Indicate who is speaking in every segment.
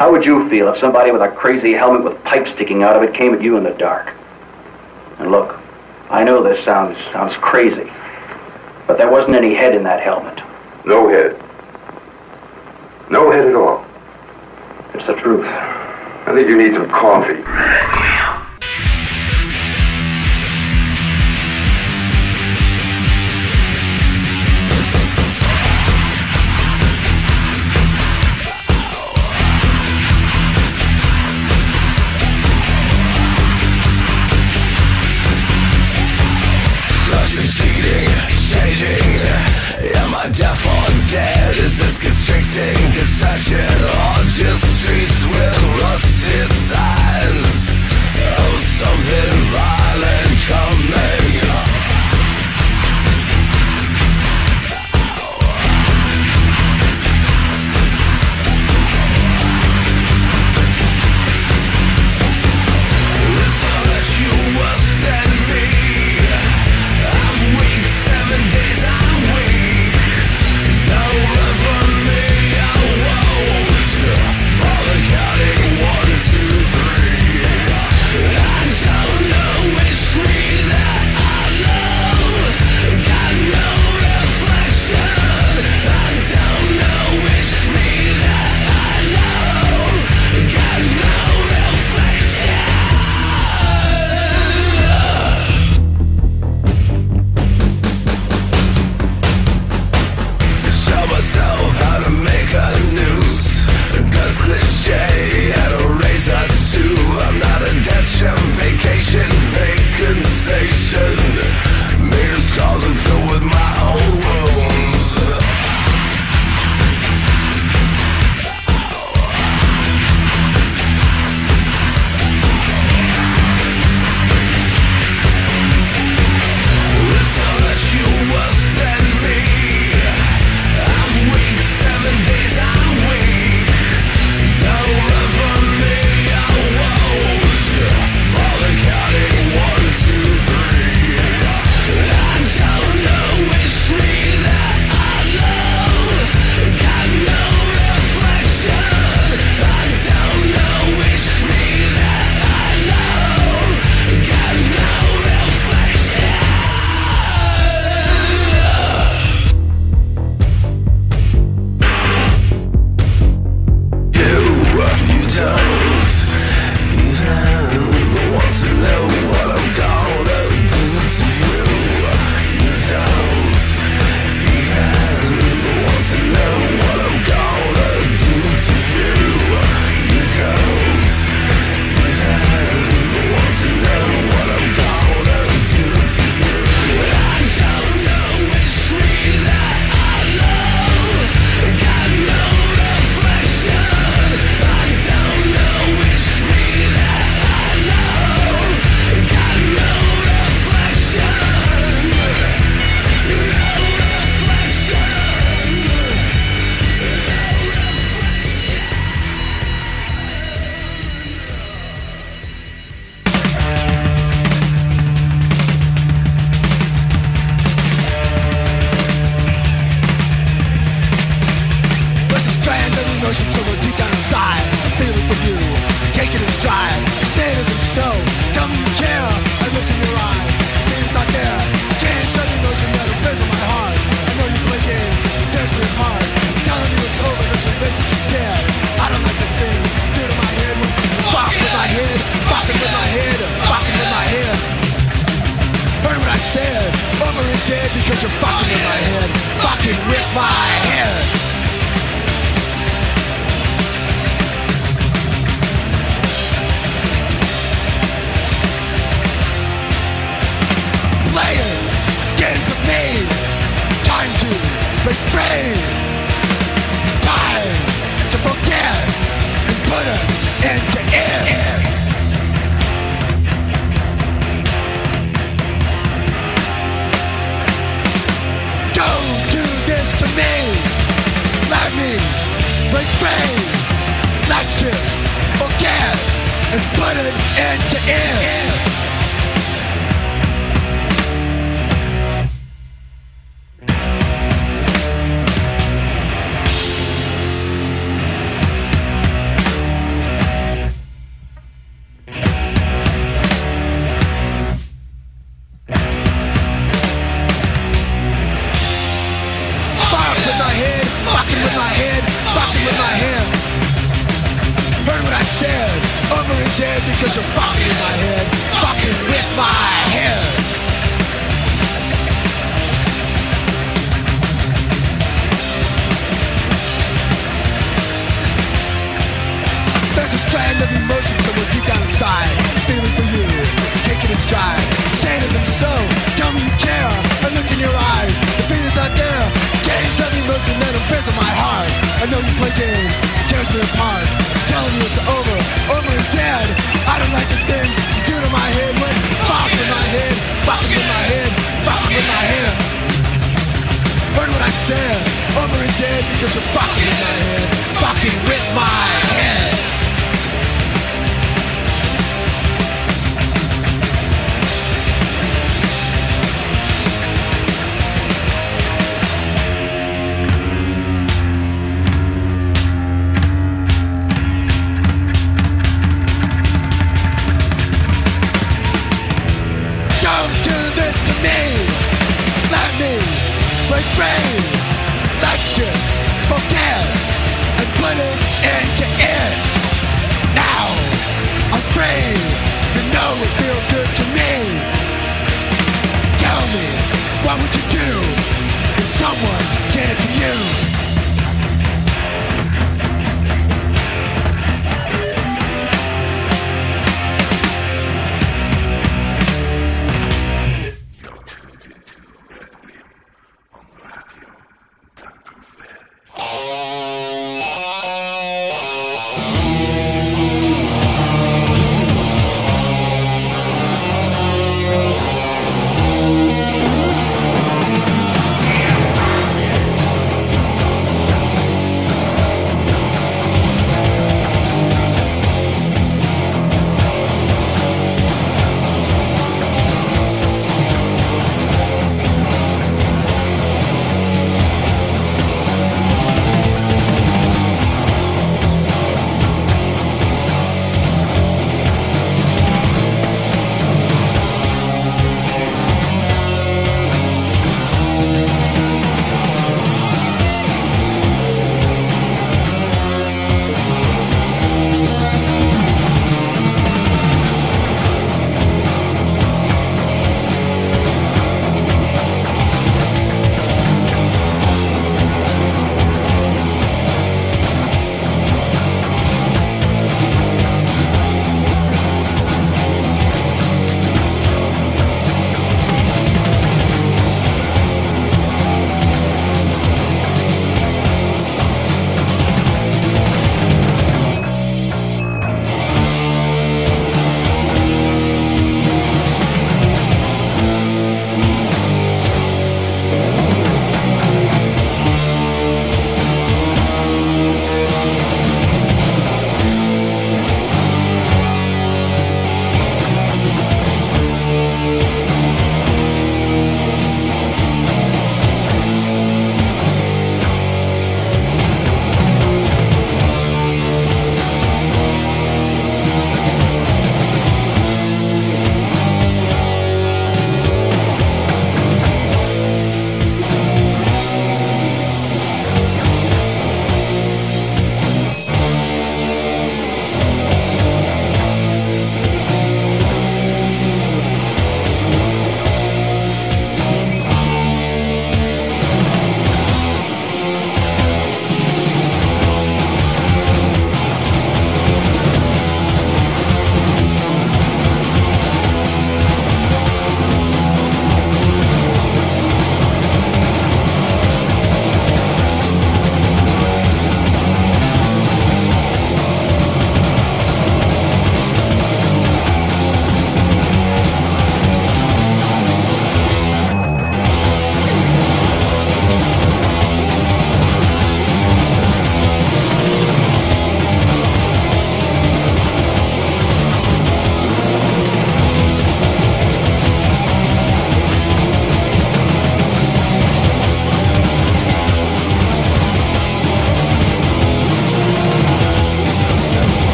Speaker 1: How would you feel if somebody with a crazy helmet with pipes sticking out of it came at you in the dark? And look, I know this sounds crazy, but there wasn't any head in that helmet.
Speaker 2: No head. No head at all.
Speaker 1: It's the truth.
Speaker 2: I think you need some coffee.
Speaker 3: Am I deaf or dead? Is this constricting concession or just streets with rusty signs of something violent coming? It's not that you worse than me. I'm weak, 7 days I'm weak. Don't run from me, I won't bother counting 1, 2, 3. I don't know which me that I love. Got no reflection. I don't know which me that I love. Got no reflection. Show myself how to make a noose, a gun's cliche and a razor too. I'm not a death shell vacation, vacant station. Made of scars and filled with my own wounds. It's not that you worse than me. I'm weak, 7 days I'm weak. Don't run from me, I won't bother counting 1, 2, 3. I don't know which me that I love. Got no reflection. I don't know which me that I love. Got no reflection. You don't even want to know what I'm gonna do to you. You don't even want to know what I'm gonna do to you. You don't even want to know what I'm gonna do to you. I don't know which me that I love. Got no reflection. I don't know which me that I love. Got no reflection. No reflection.
Speaker 4: There's a strand of emotion somewhere deep down inside. I'm feeling for you, take it in stride. Say it isn't so, tell me you care. I look in your eyes, it's not there. Change of emotion that appears in my heart. I know you play games, tears me apart. Telling me it's over, this relationship's dead. I don't like the things you do to my head when you bop with my head, bopping with my head, bopping with my head. Heard what I said, over and dead because you're fucking with my head, fucking with my head. Playing games of me. Time to break free. Time to forget and put an end to it. Don't do this to me. Let me break free. Let's just forget and put an end to it. dead because you're fucking in my head, fucking with my head. There's a strand of emotion somewhere deep down inside, feeling for you, taking it stride. Saying isn't so, tell me you care, I look in your eyes, the feeling's not there. Chains of emotion that imprison my heart. I know you play games, tears me apart, telling you it's over and dead. I don't like the things you do to my head when fucking in my head, fucking in my head, fucking in my head. Heard what I said, over and dead because you're fucking in my head, fucking with my head. Break free. Let's just forget and put it into it. Now I'm free. You know it feels good to me. Tell me, what would you do if someone did it to you?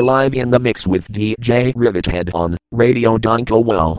Speaker 5: live in the mix with DJ Rivethead on Radio Donko Well.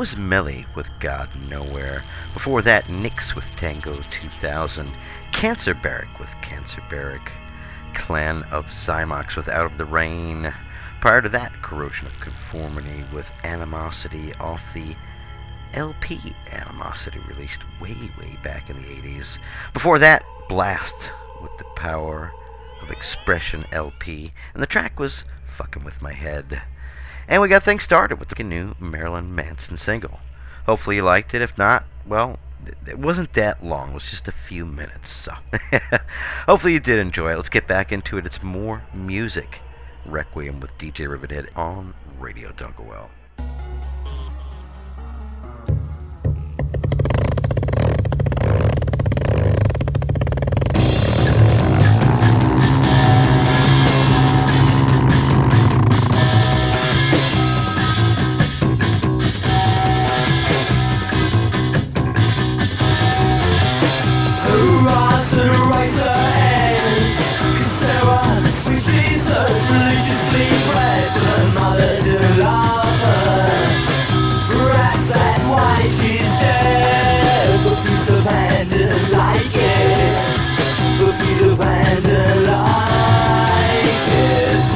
Speaker 6: was Melly with God Nowhere. Before that, Nyx with Tango 2000. Cancer Barrack with Cancer Barrack. Clan of Zymox with Out of the Rain. Prior to that, Corrosion of Conformity with Animosity off the LP Animosity, released way back in the 80s. Before that, Blast with The Power of Expression LP. And the track was Fucking With My Head. And we got things started with the new Marilyn Manson single. Hopefully you liked it. If not, well, it wasn't that long. It was just a few minutes. So hopefully you did enjoy it. Let's get back into it. It's more music. Requiem with DJ Rivethead on Radio Dunkelwell.
Speaker 3: Jesus, religiously bred, her mother didn't love her. Perhaps that's why she's dead. But Peter Pan didn't like it. But Peter Pan didn't like it.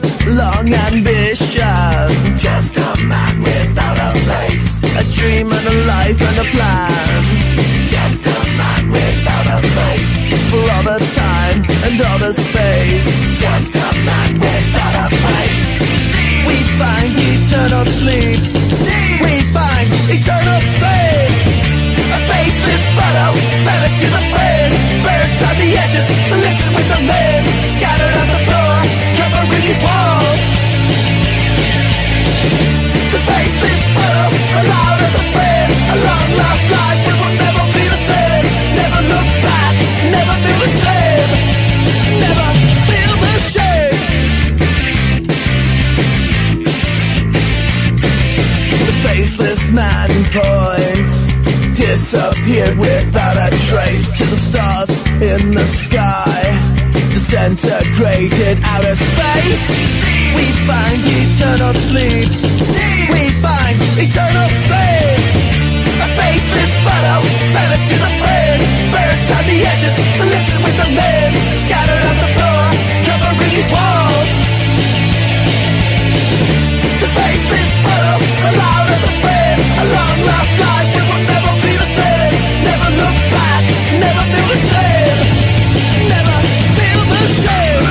Speaker 4: long ambition. Just a man without a face, a dream and a life and a plan. Just a man without a face, for all the time and all the space. Just a man without a face. We find eternal sleep. We find eternal sleep. A faceless photo, fell into the frame. Burnt on the edges, listen with the men. Scattered on the floor, covering these walls. The faceless photo, allowed at the frame. A long lost life, we will never be the same. Never look back, never feel the shame. Never feel the shame. The faceless man points, disappeared without a trace to the stars in the sky. Disintegrated outer space. We find eternal sleep. We find eternal sleep. A faceless photo, fell into the frame. Burnt on the edges, listen with the men. Scattered on the floor, covering these walls. The faceless photo, allowed as a frame. A long lost life, we will never be the same. Never look back, never feel the shame. Never feel the shame.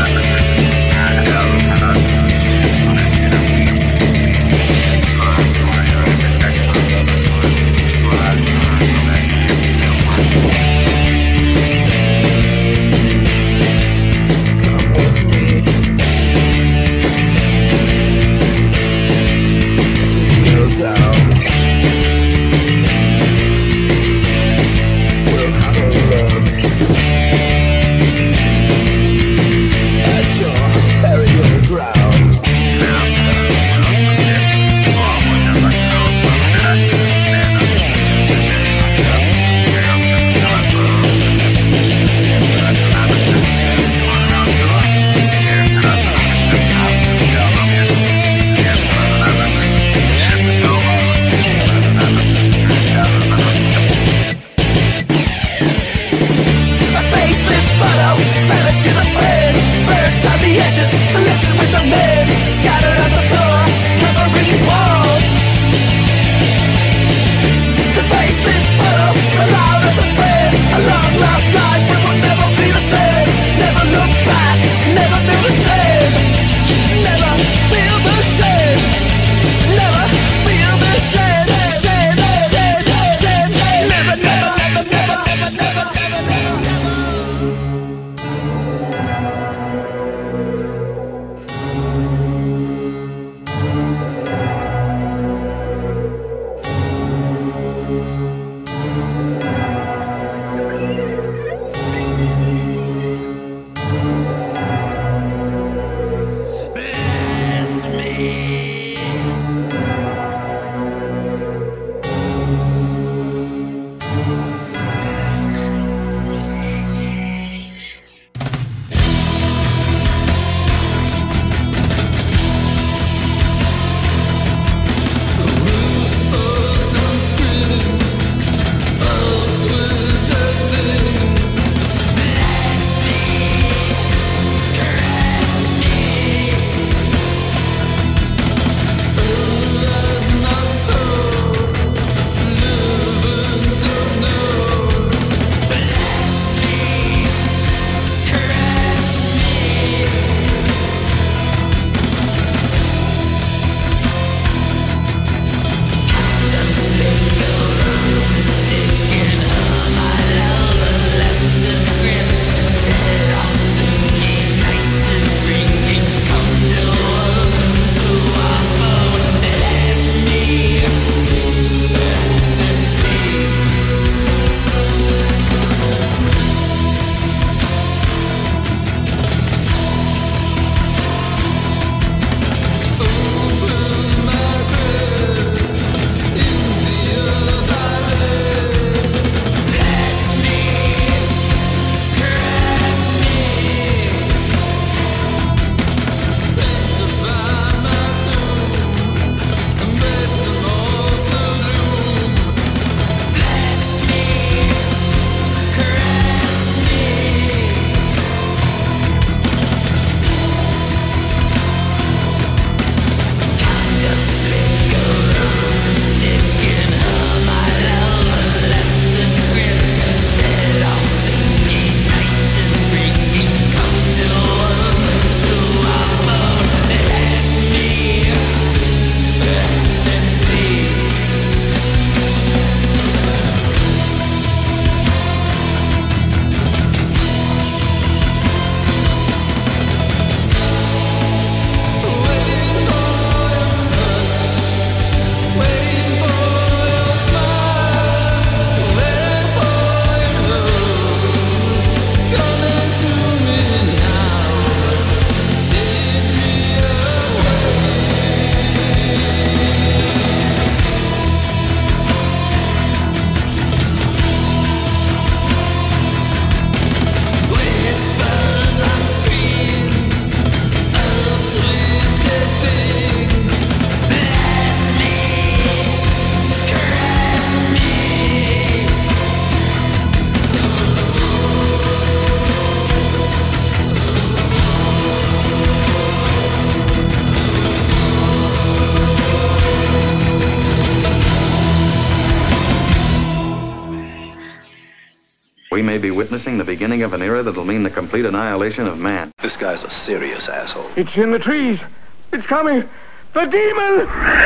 Speaker 7: We may be witnessing the beginning of an era that'll mean the complete annihilation of man.
Speaker 8: This guy's a serious asshole.
Speaker 9: It's in the trees. It's coming. The demon!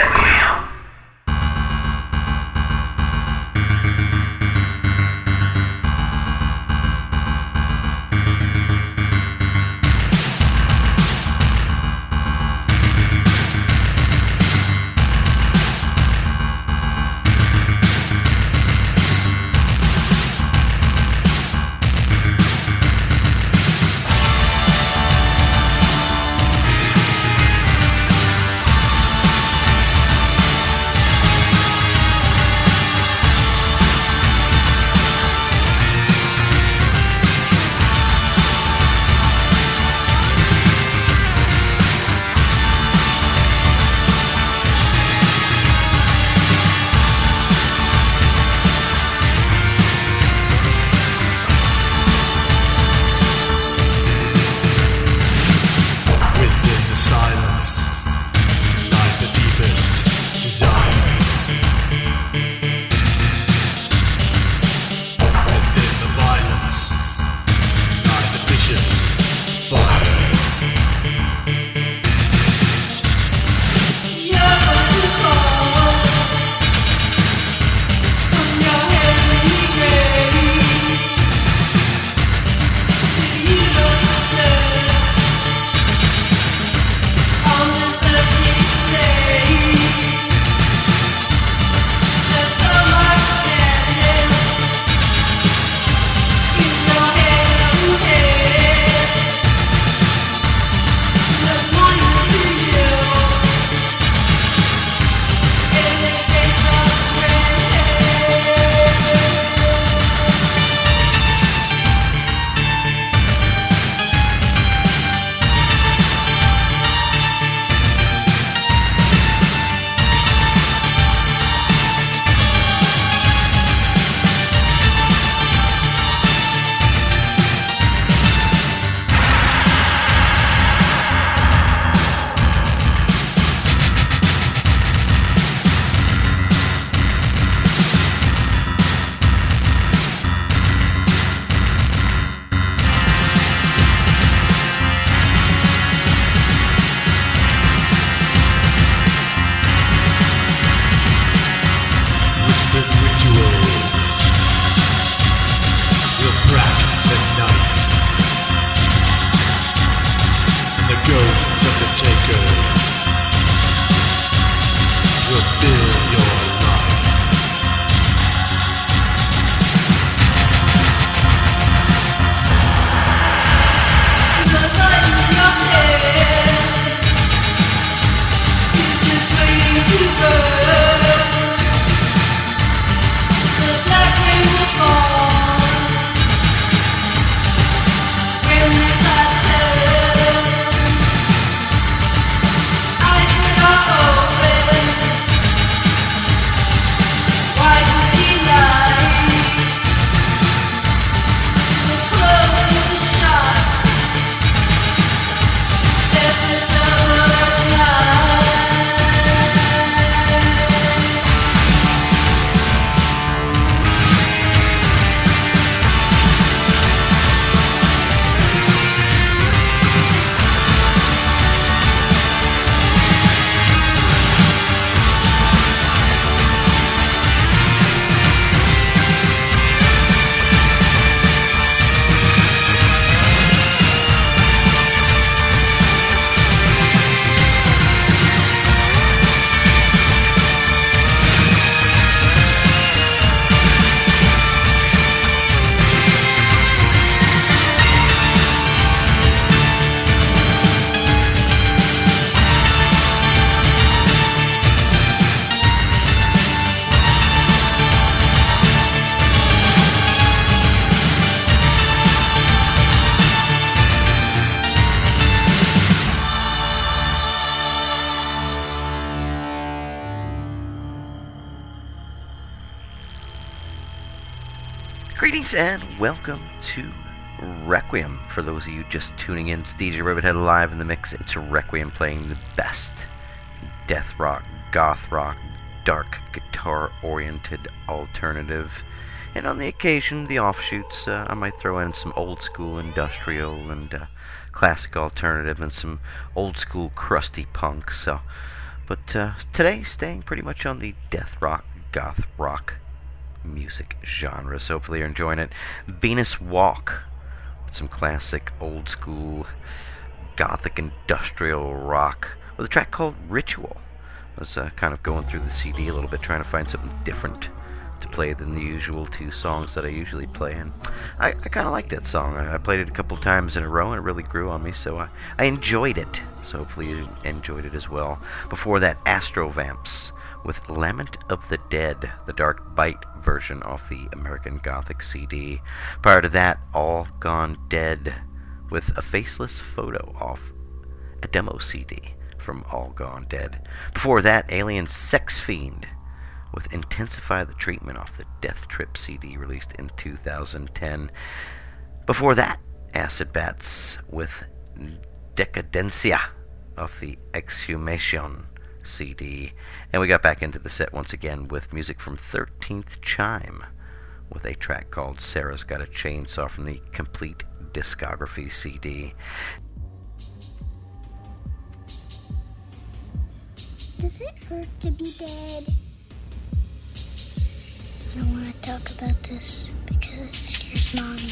Speaker 6: Greetings and welcome to Requiem. For those of you just tuning in, it's DJ Rivethead live in the mix. It's Requiem playing the best death rock, goth rock, dark guitar-oriented alternative And on the occasion, the offshoots, I might throw in some old school industrial and classic alternative and some old school crusty punk. But today, staying pretty much on the death rock, goth rock music genre. So hopefully you're enjoying it. Venus Walk, with some classic old school gothic industrial rock with a track called Ritual. I was kind of going through the CD a little bit, trying to find something different to play than the usual two songs that I usually play, and I kind of like that song. I played it a couple times in a row, and it really grew on me, so I enjoyed it. So hopefully you enjoyed it as well. Before that, Astrovamps with Lament of the Dead, the Dark Bite version off the American Gothic CD. Prior to that, All Gone Dead with A Faceless Photo off a demo CD from All Gone Dead. Before that, Alien Sex Fiend with Intensify the Treatment off the Death Trip CD released in 2010. Before that, Acid Bats with Decadencia off the Exhumation CD. And we got back into the set once again with music from 13th Chime with a track called Sarah's Got a Chainsaw from the Complete Discography CD.
Speaker 10: Does it hurt to be dead? I don't want to talk about this because it scares Mommy.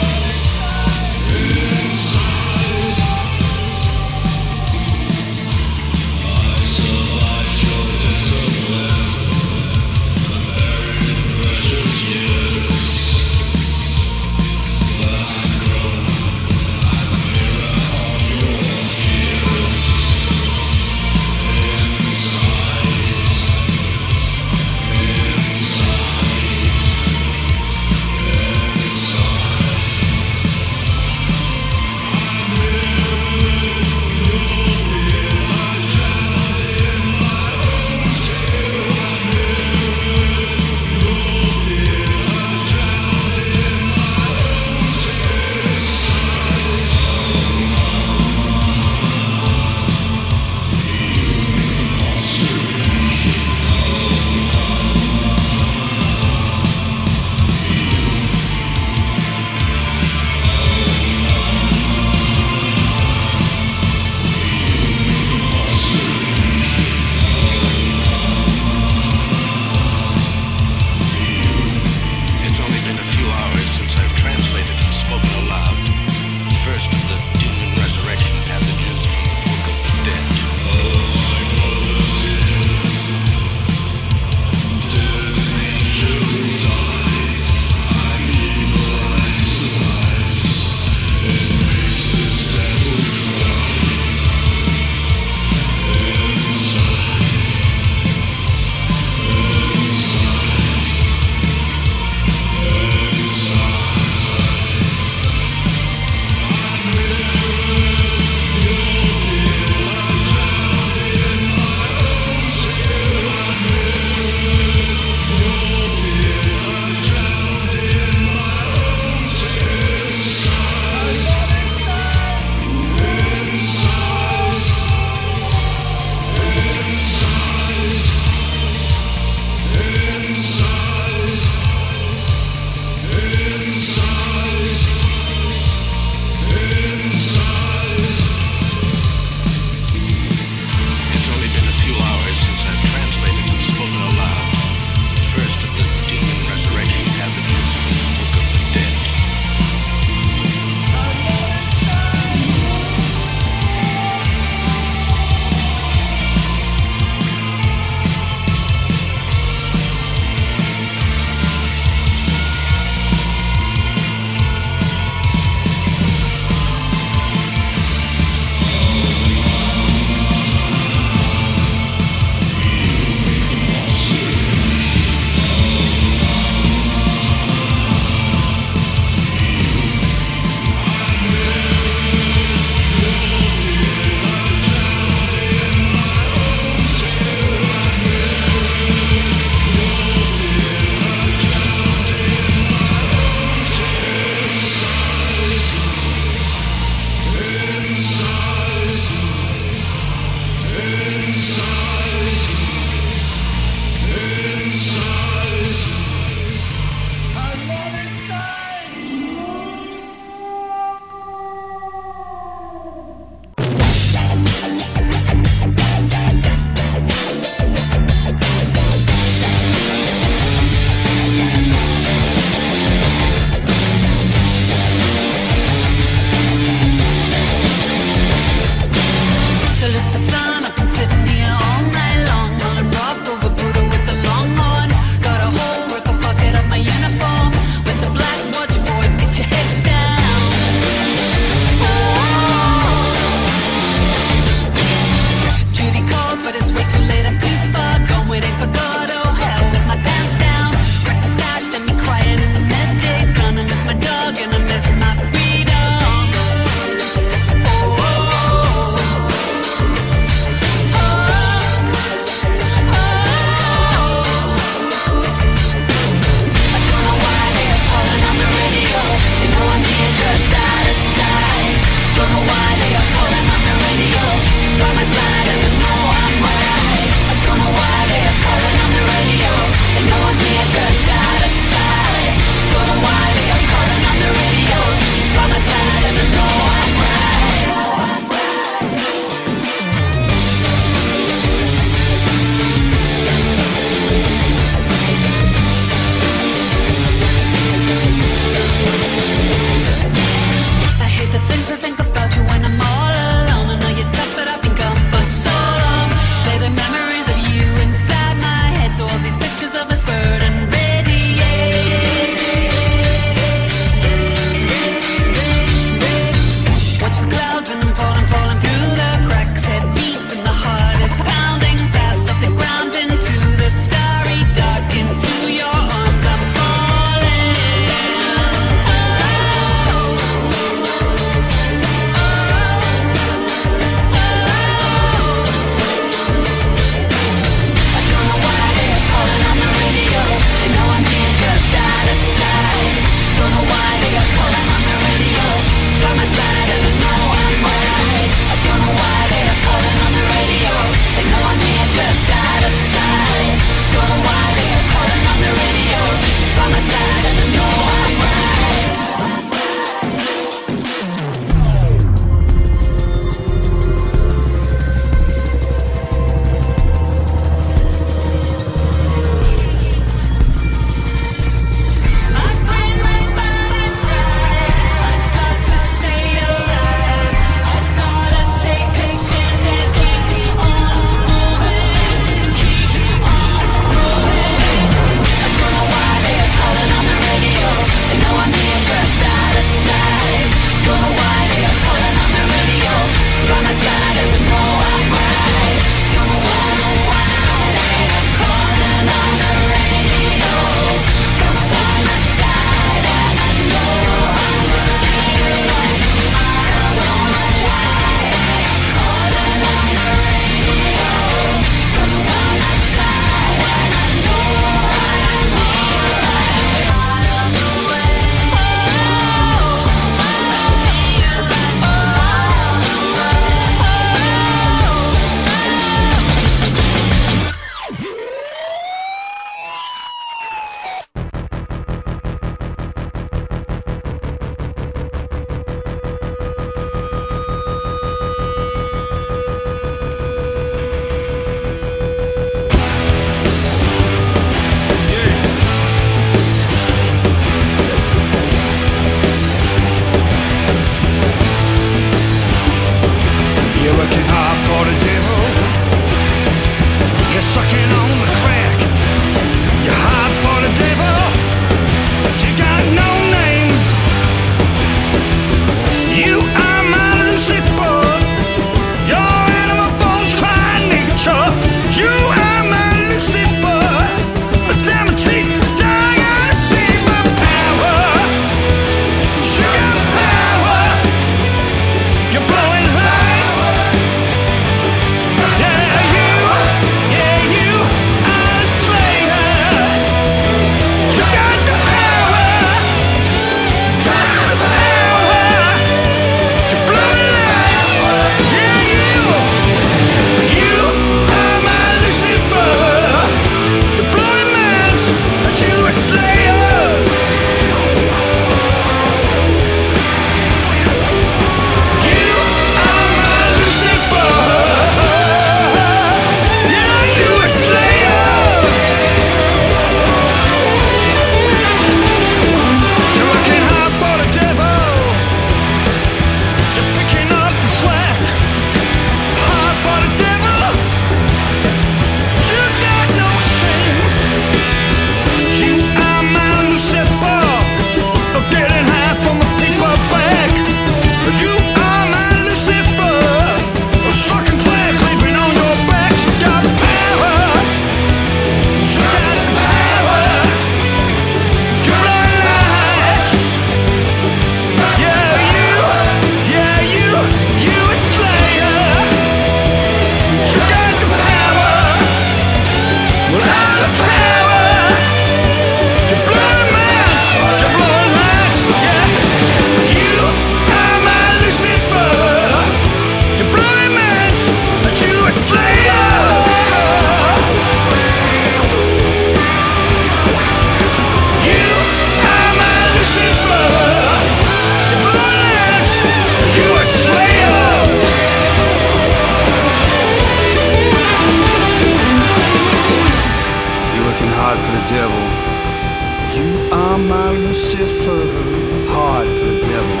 Speaker 4: are my Lucifer, hard for the devil.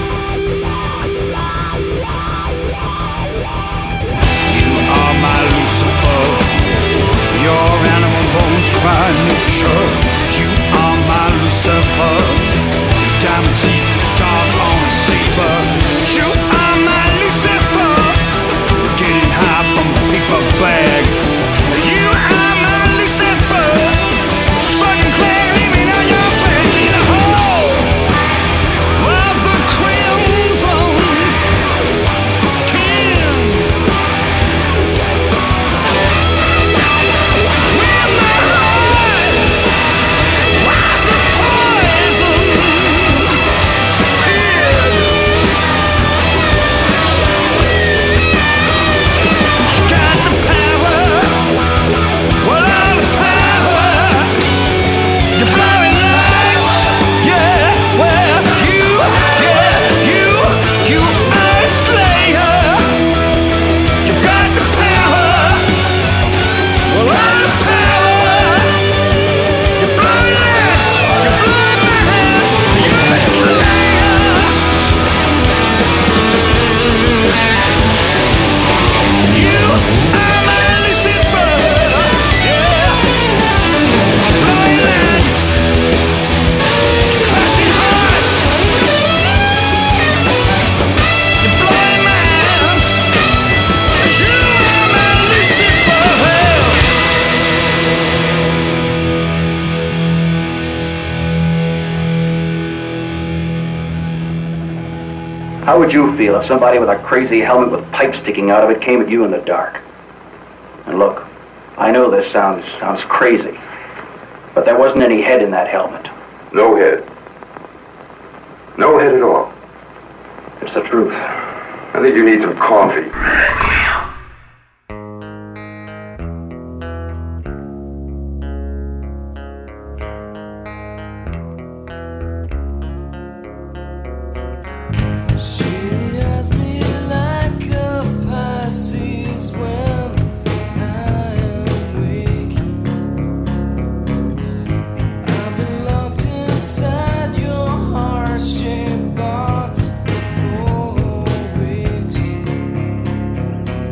Speaker 4: You are my Lucifer, your animal bones cry nature. You are my Lucifer, diamond teeth, dog on a saber. You are my Lucifer, getting high from a paper bag. You are my Lucifer, sucking clear, leaving on your back in the hole of the crimson king. With my heart, wild the poison pit. You got the power, well all the power. You're blowing lights, yeah. Well, you are a slayer. You've got the power, well all the power. You're blowing lights, you're blowing my hands. You're a slayer. You are my Lucifer, yeah. Blowing lights, crashing hearts. You're blowing minds. You are my Lucifer.
Speaker 1: How would you feel if somebody with a crazy helmet with pipes sticking out of it came at you in the dark? And look, I know this sounds crazy, but there wasn't any head in that helmet.
Speaker 2: No head. No head at all.
Speaker 1: It's the truth.
Speaker 2: I think you need some coffee.
Speaker 3: She has me like a Pisces when I am weak. I've been locked inside your heart-shaped box for weeks.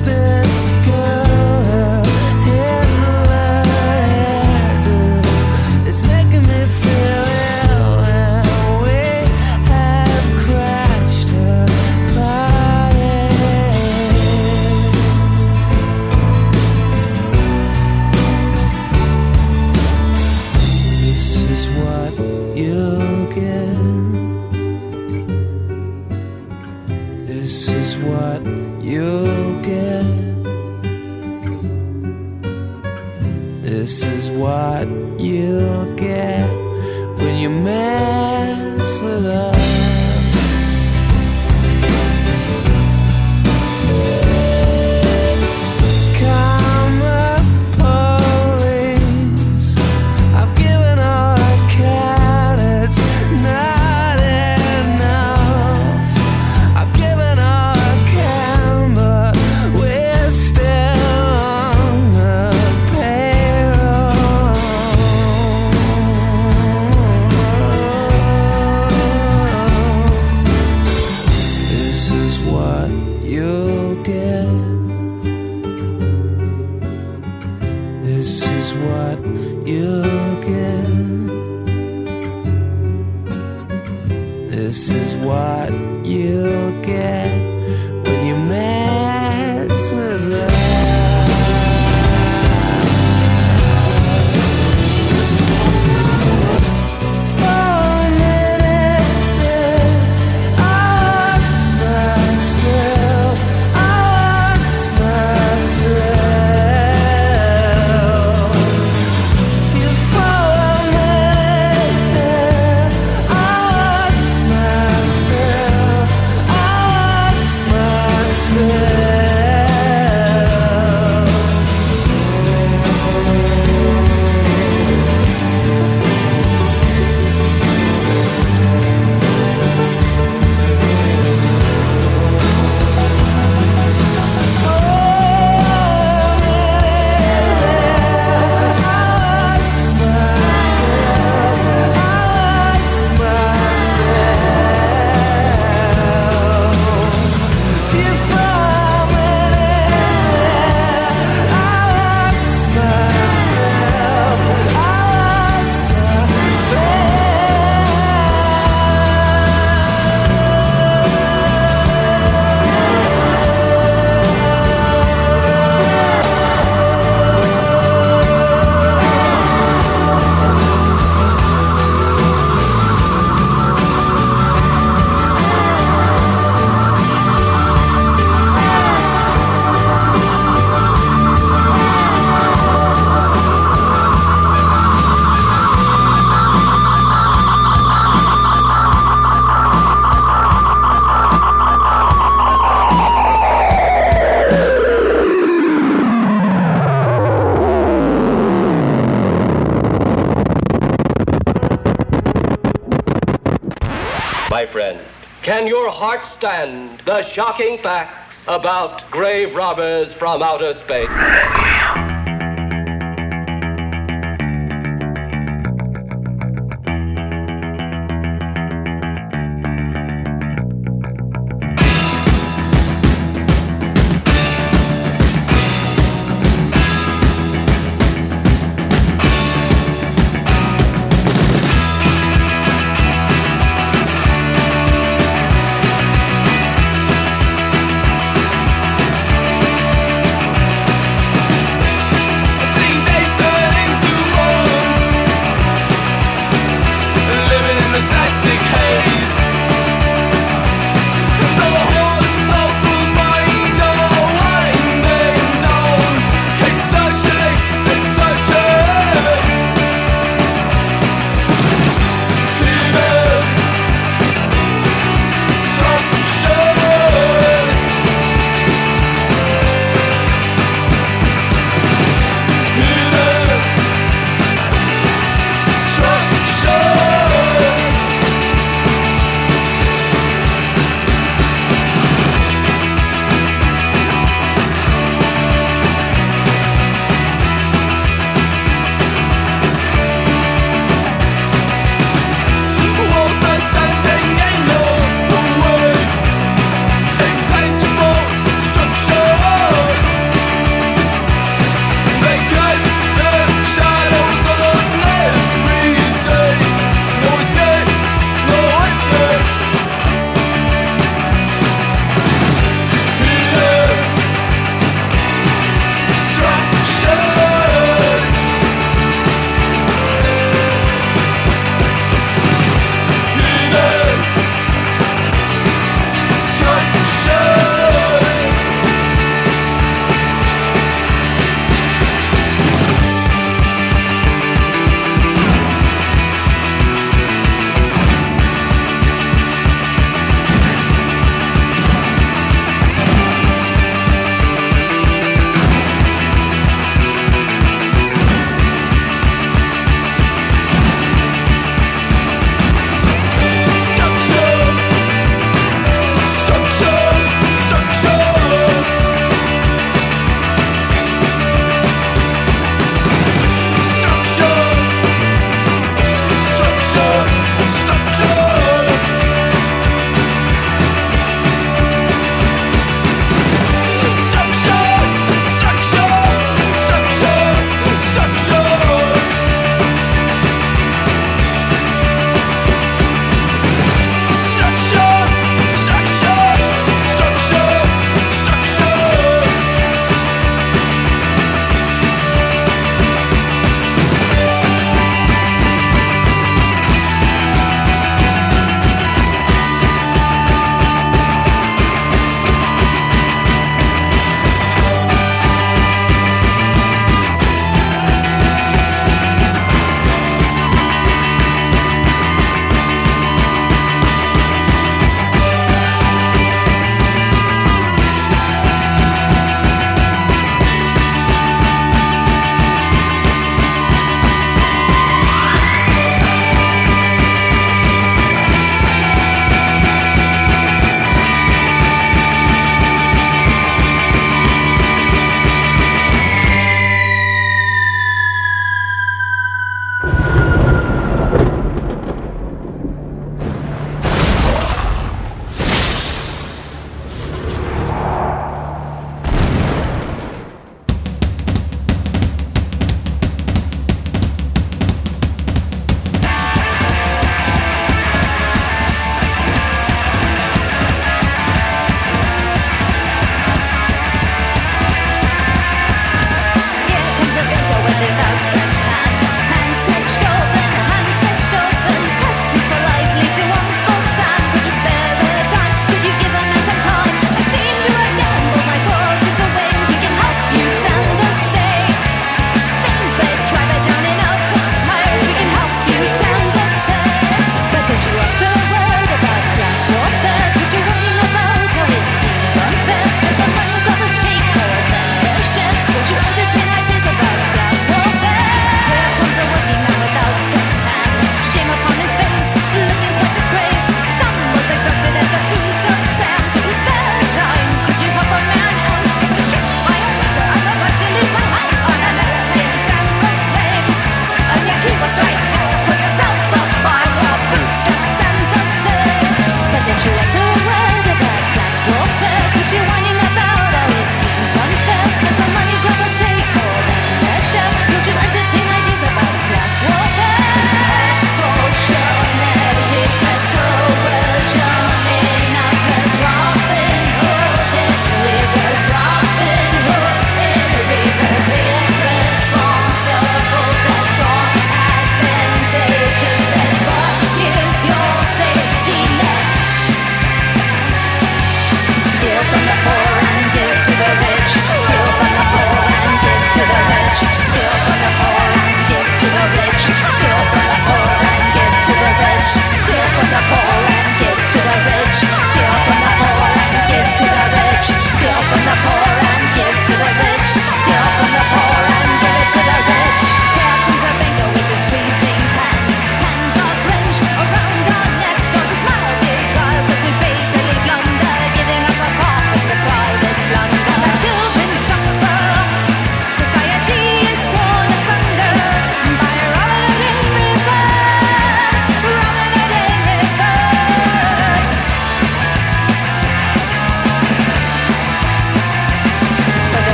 Speaker 3: this girl in my head is making me feel ill, and we have crashed her party. This is what you'll get. This is what you'll get. This is what you'll get when you mess with us. Karma police, I've given all I can, it's not enough. I've given all I can, but we're still on the payroll. This is what you'll get. This is what you'll get. This is what you'll get when you mess with us. For a minute, I lost myself. I lost myself. For a minute, I lost myself. I lost myself.
Speaker 11: My friend, can your heart stand the shocking facts about grave robbers from outer space?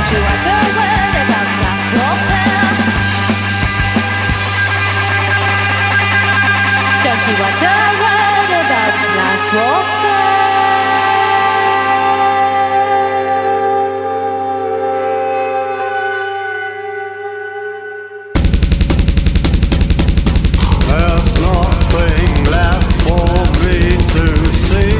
Speaker 12: Don't you want to learn about class warfare? Don't you want to learn about class warfare?
Speaker 13: There's nothing left for me to see.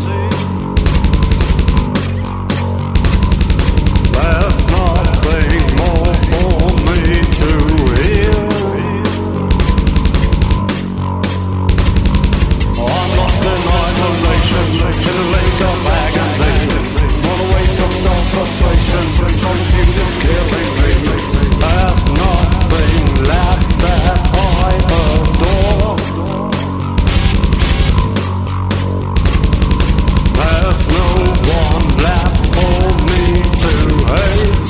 Speaker 13: There's nothing more for me to hear. I'm lost in isolation, in a lake of agony. On the weight of no frustration, solitude is killing me. There's nothing left that I adore. There's no one left for me to hate.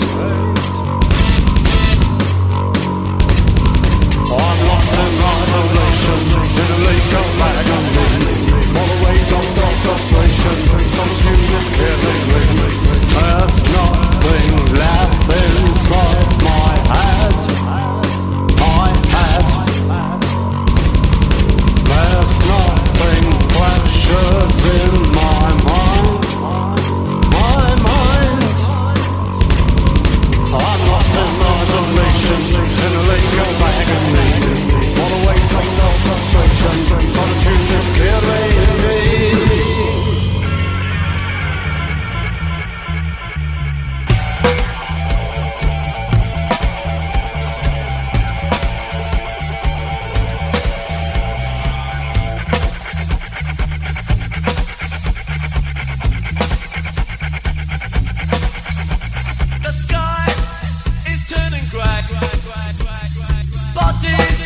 Speaker 13: I'm lost in isolation, in a lake of agony. All the weight of no frustration, solitude is killing me. There's nothing left inside my head. There's nothing precious in my mind. I'm lost in isolation, in a lake of agony. All the weight of no frustration, solitude is killing me.
Speaker 3: The sky is turning grey. Bodies.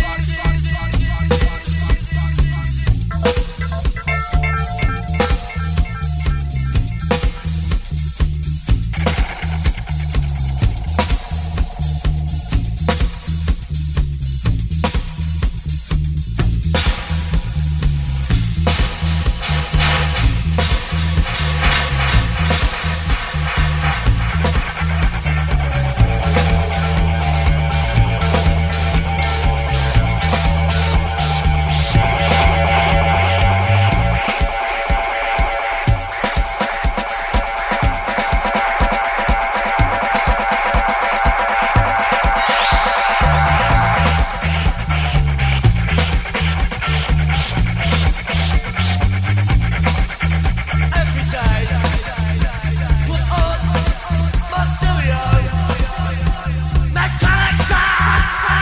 Speaker 3: Every day, put on my stereo, metallic sound.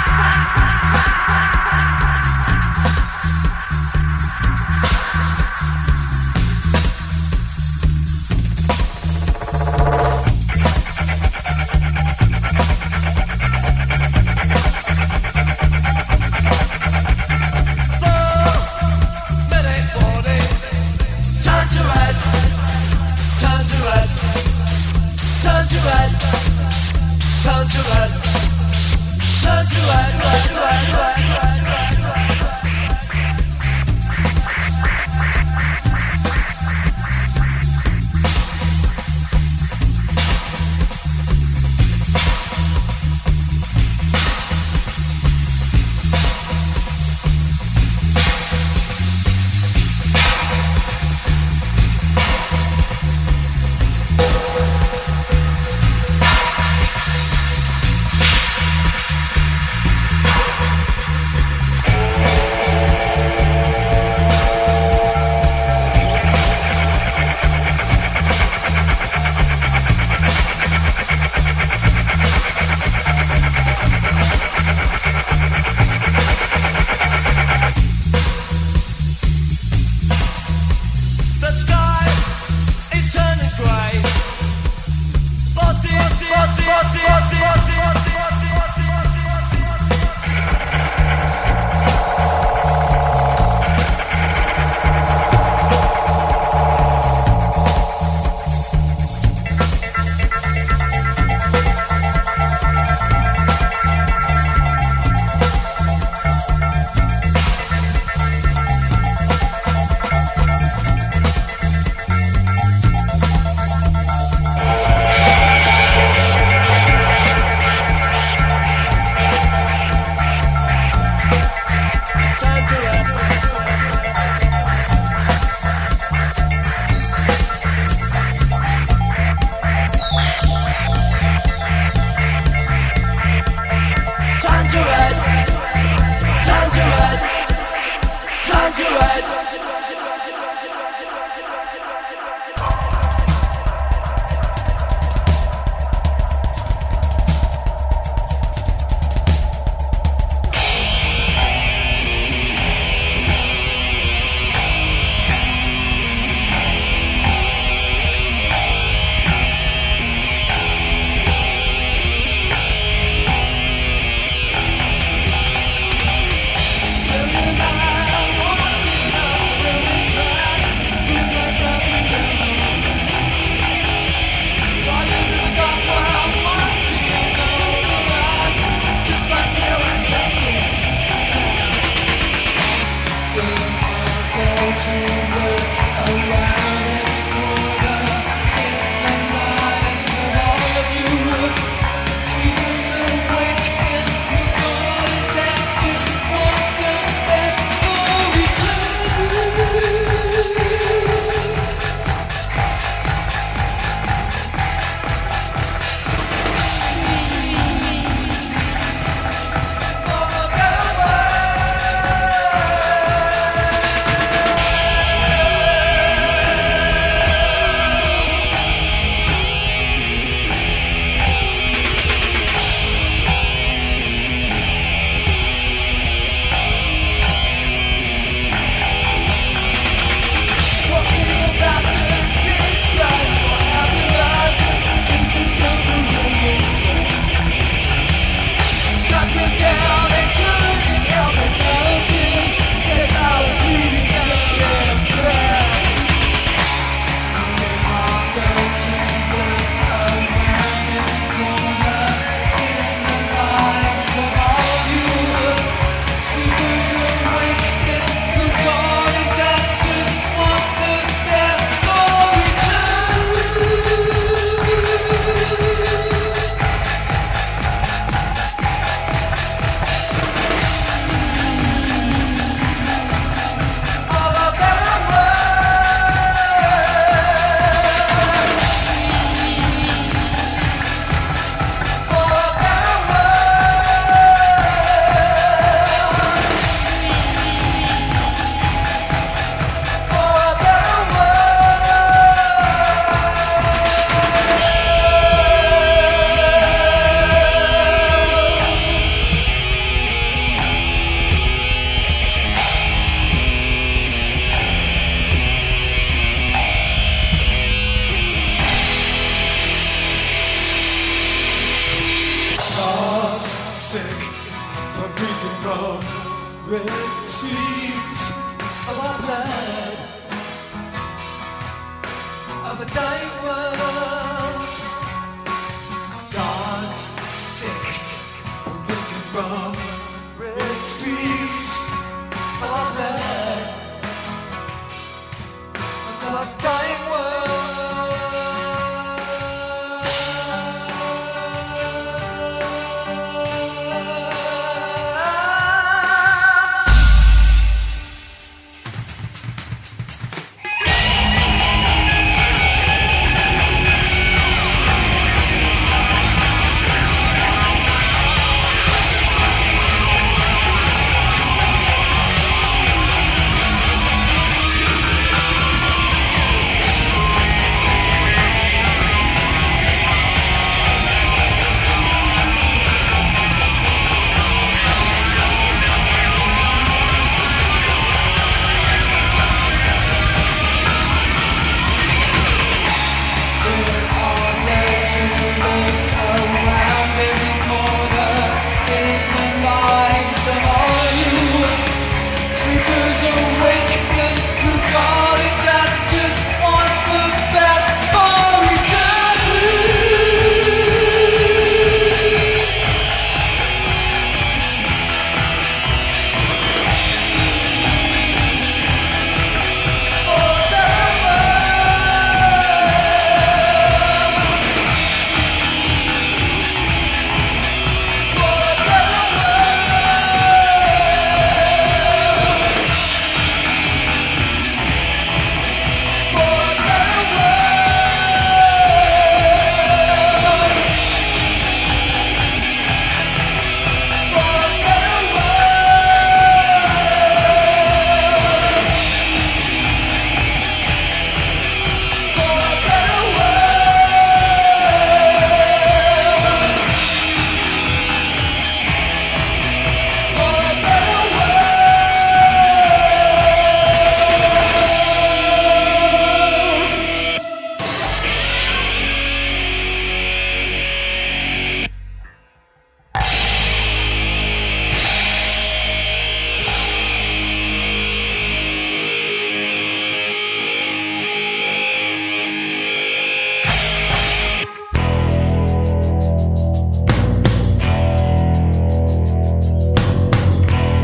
Speaker 3: Minute warning, turn to red, turn to red, turn to red, turn to red, turn to red, red, red, red, red, red, red. your head.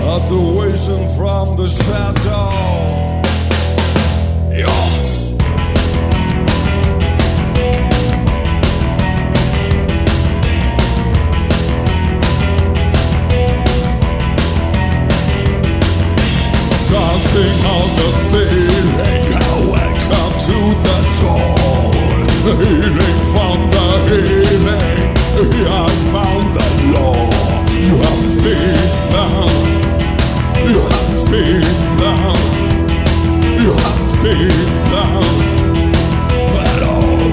Speaker 13: Adoration from the shadow. Yeah. Dancing on the ceiling, welcome to the dawn. Healing from the healing, I found the law. You haven't seen them, you haven't seen them, you haven't seen them at all.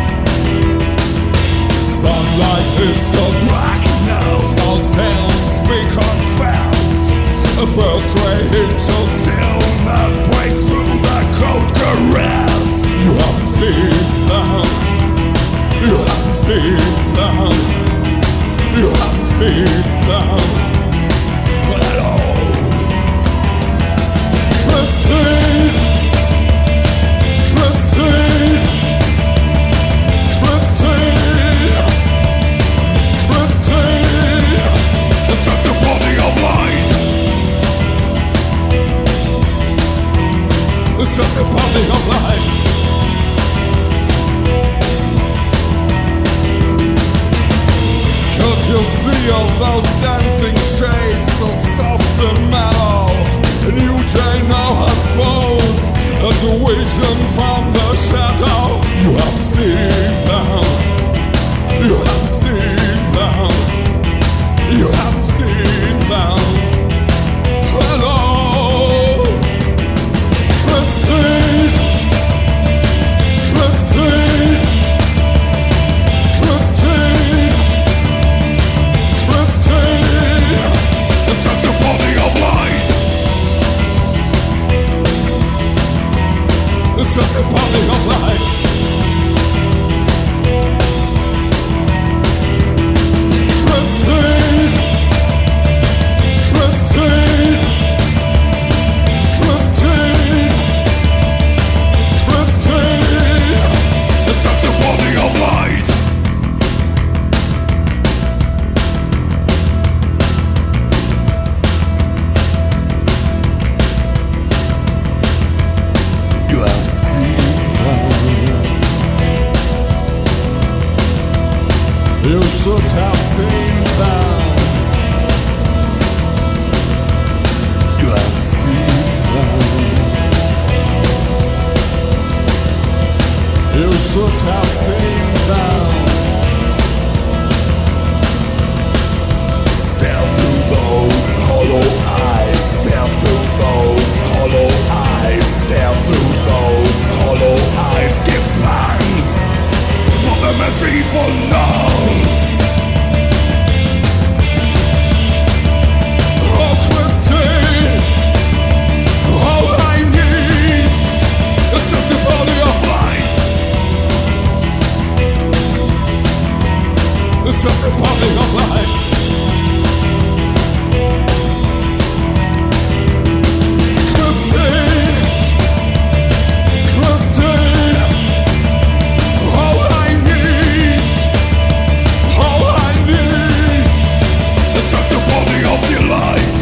Speaker 13: Sunlight hits the blackness, all sounds become fast. A first ray into stillness breaks through the cold caress. You haven't seen them, you haven't seen them, you haven't seen them at all. Drifting, drifting, drifting, drifting. It's just a body of light. It's just a body of light. Could you feel those dancing shades so soft and mellow? A new day now unfolds, a tuition from the shadow. You haven't seen them, you haven't seen them, you haven't seen them. Hello. Drifting, drifting, drifting, drifting. It's just a body of light. It's just a body of light. Drifting, drifting, drifting. It's just a body of light. You haven't seen them. You should have seen them. You haven't seen them. You should have seen them. Stare through those hollow eyes. Stare through those hollow eyes. Stare through those hollow eyes. Give thanks for the merciful nose. Oh, Christine, all I need is just a body of light. It's just a body of light. Christine, Christine, all I need is just a body of delight.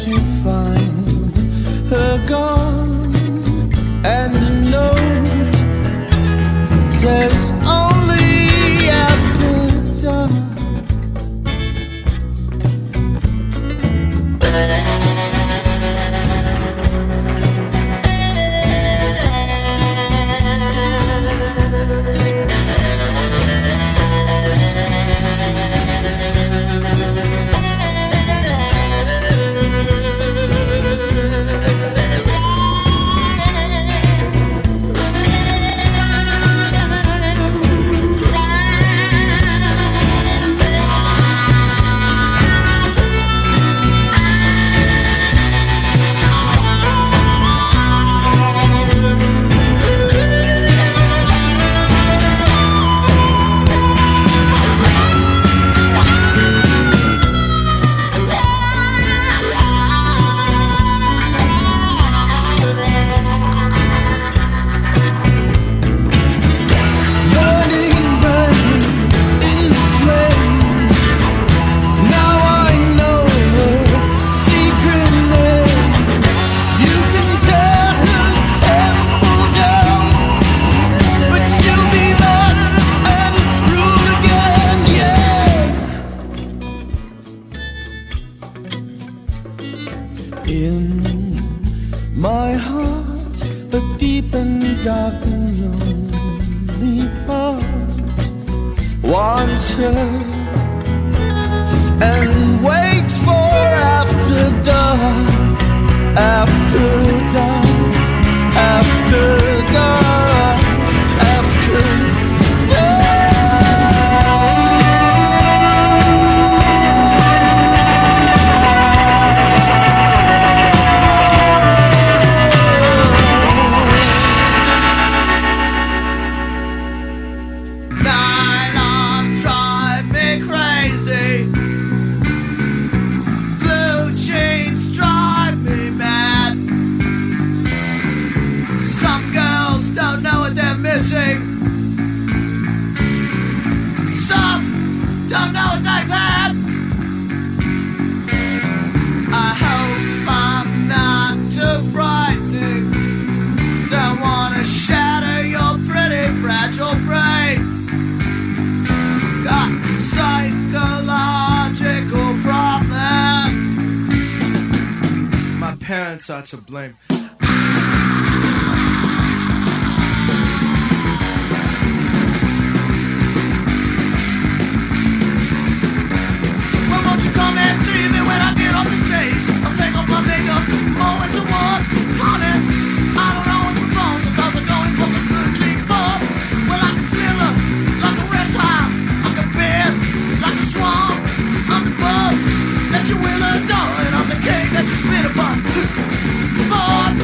Speaker 4: to find her gone, and a note says only after dark.
Speaker 14: Are to blame.
Speaker 4: That you will adore, and I'm the king that you spit upon. Boy,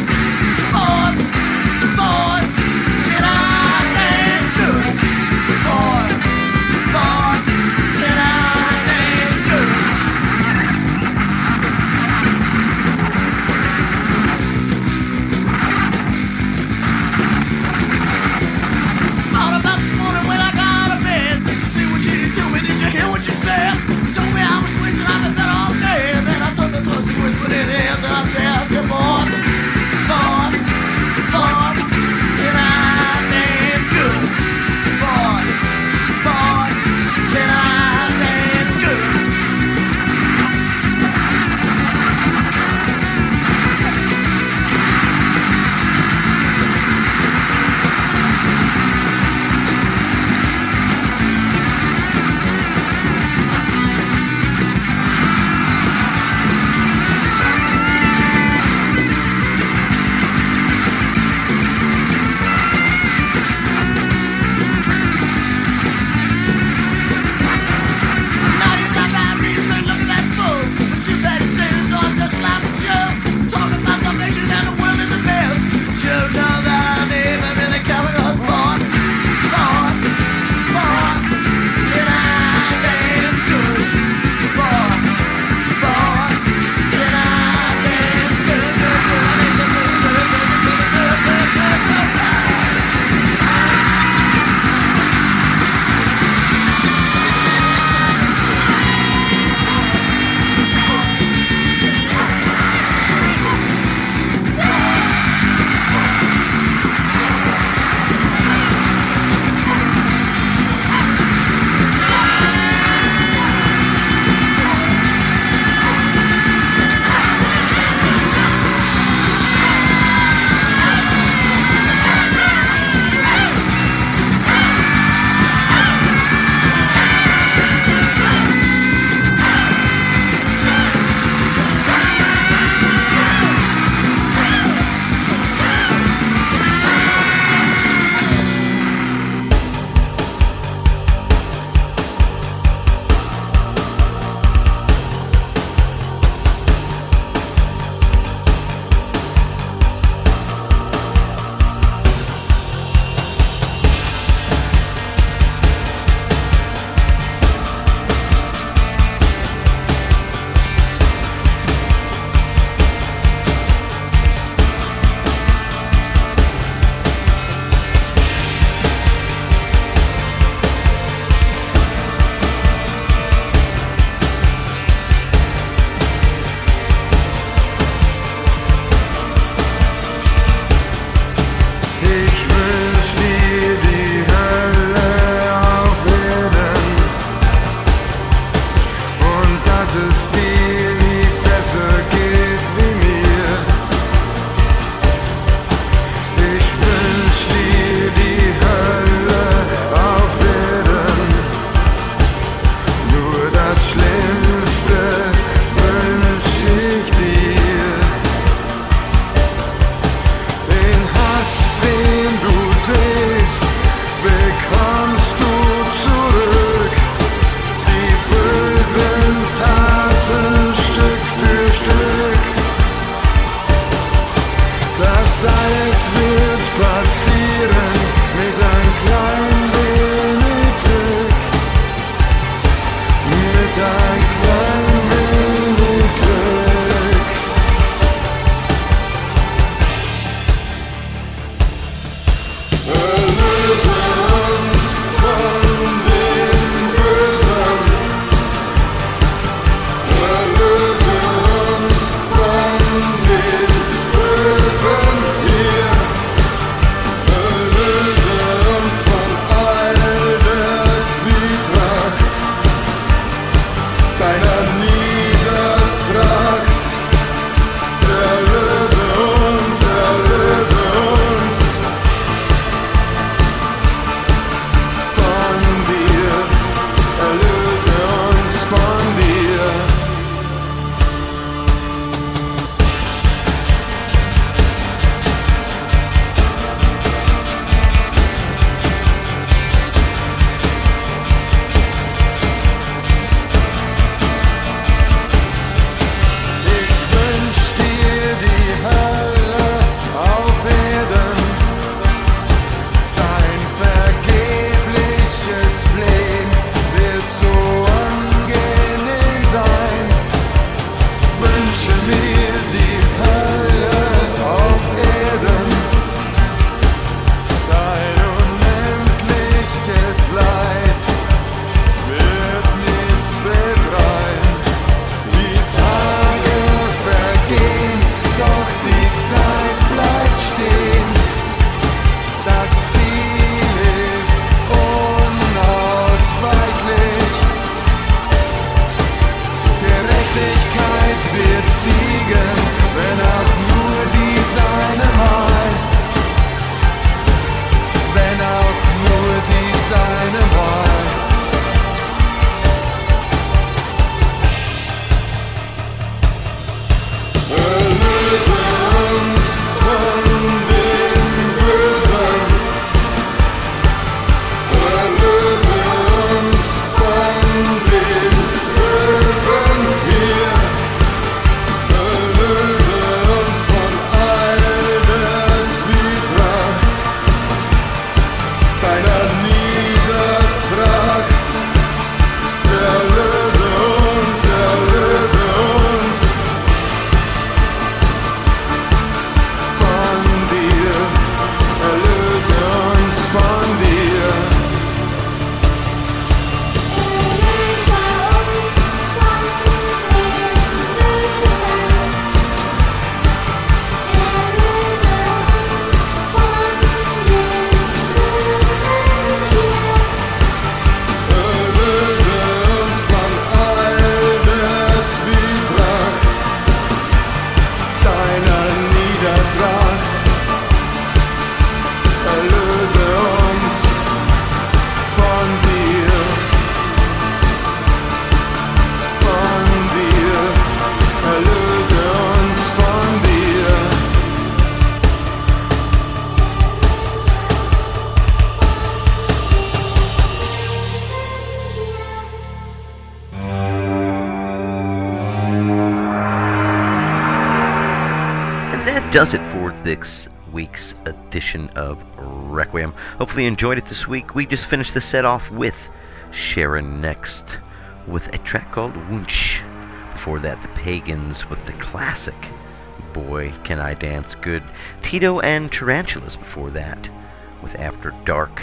Speaker 6: does it for this week's edition of Requiem. Hopefully you enjoyed it this week. We just finished the set off with Sharon Next with a track called Wunsch. Before that, the Pagans with the classic Boy Can I Dance Good. Tito and Tarantulas before that with After Dark.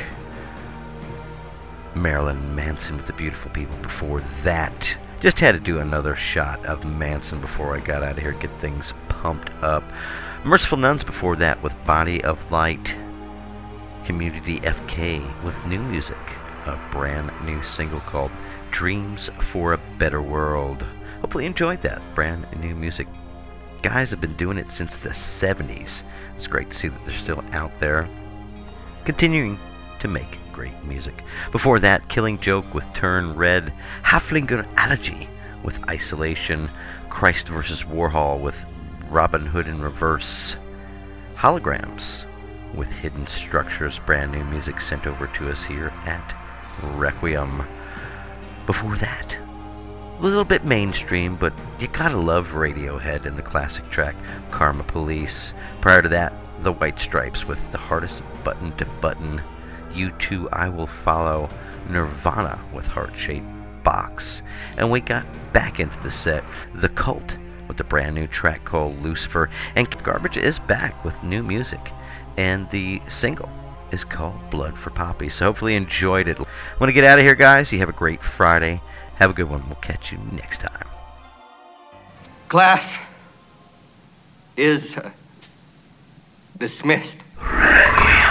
Speaker 6: Marilyn Manson with The Beautiful People before that. Just had to do another shot of Manson before I got out of here, get things pumped up. Merciful Nuns before that with Body of Light. Community FK with new music, a brand new single called Dreams for a Better World. Hopefully you enjoyed that brand new music. Guys have been doing it since the 70s. It's great to see that they're still out there continuing to make great music. Before that, Killing Joke with Turn Red. Haflinger Allergy with Isolation. Christ vs. Warhol with Robin Hood in Reverse. Holograms with Hidden Structures, brand new music sent over to us here at Requiem. Before that, a little bit mainstream, but you gotta love Radiohead and the classic track Karma Police. Prior to that, the White Stripes with The Hardest Button to Button. U2, I Will Follow. Nirvana with Heart-Shaped Box. And we got back into the set, The Cult with the brand new track called Lucifer. And Garbage is back with new music. And the single is called Blood for Poppy. So hopefully you enjoyed it. I'm going to get out of here, guys. You have a great Friday. Have a good one. We'll catch you next time.
Speaker 14: Class is dismissed.
Speaker 6: Requiem.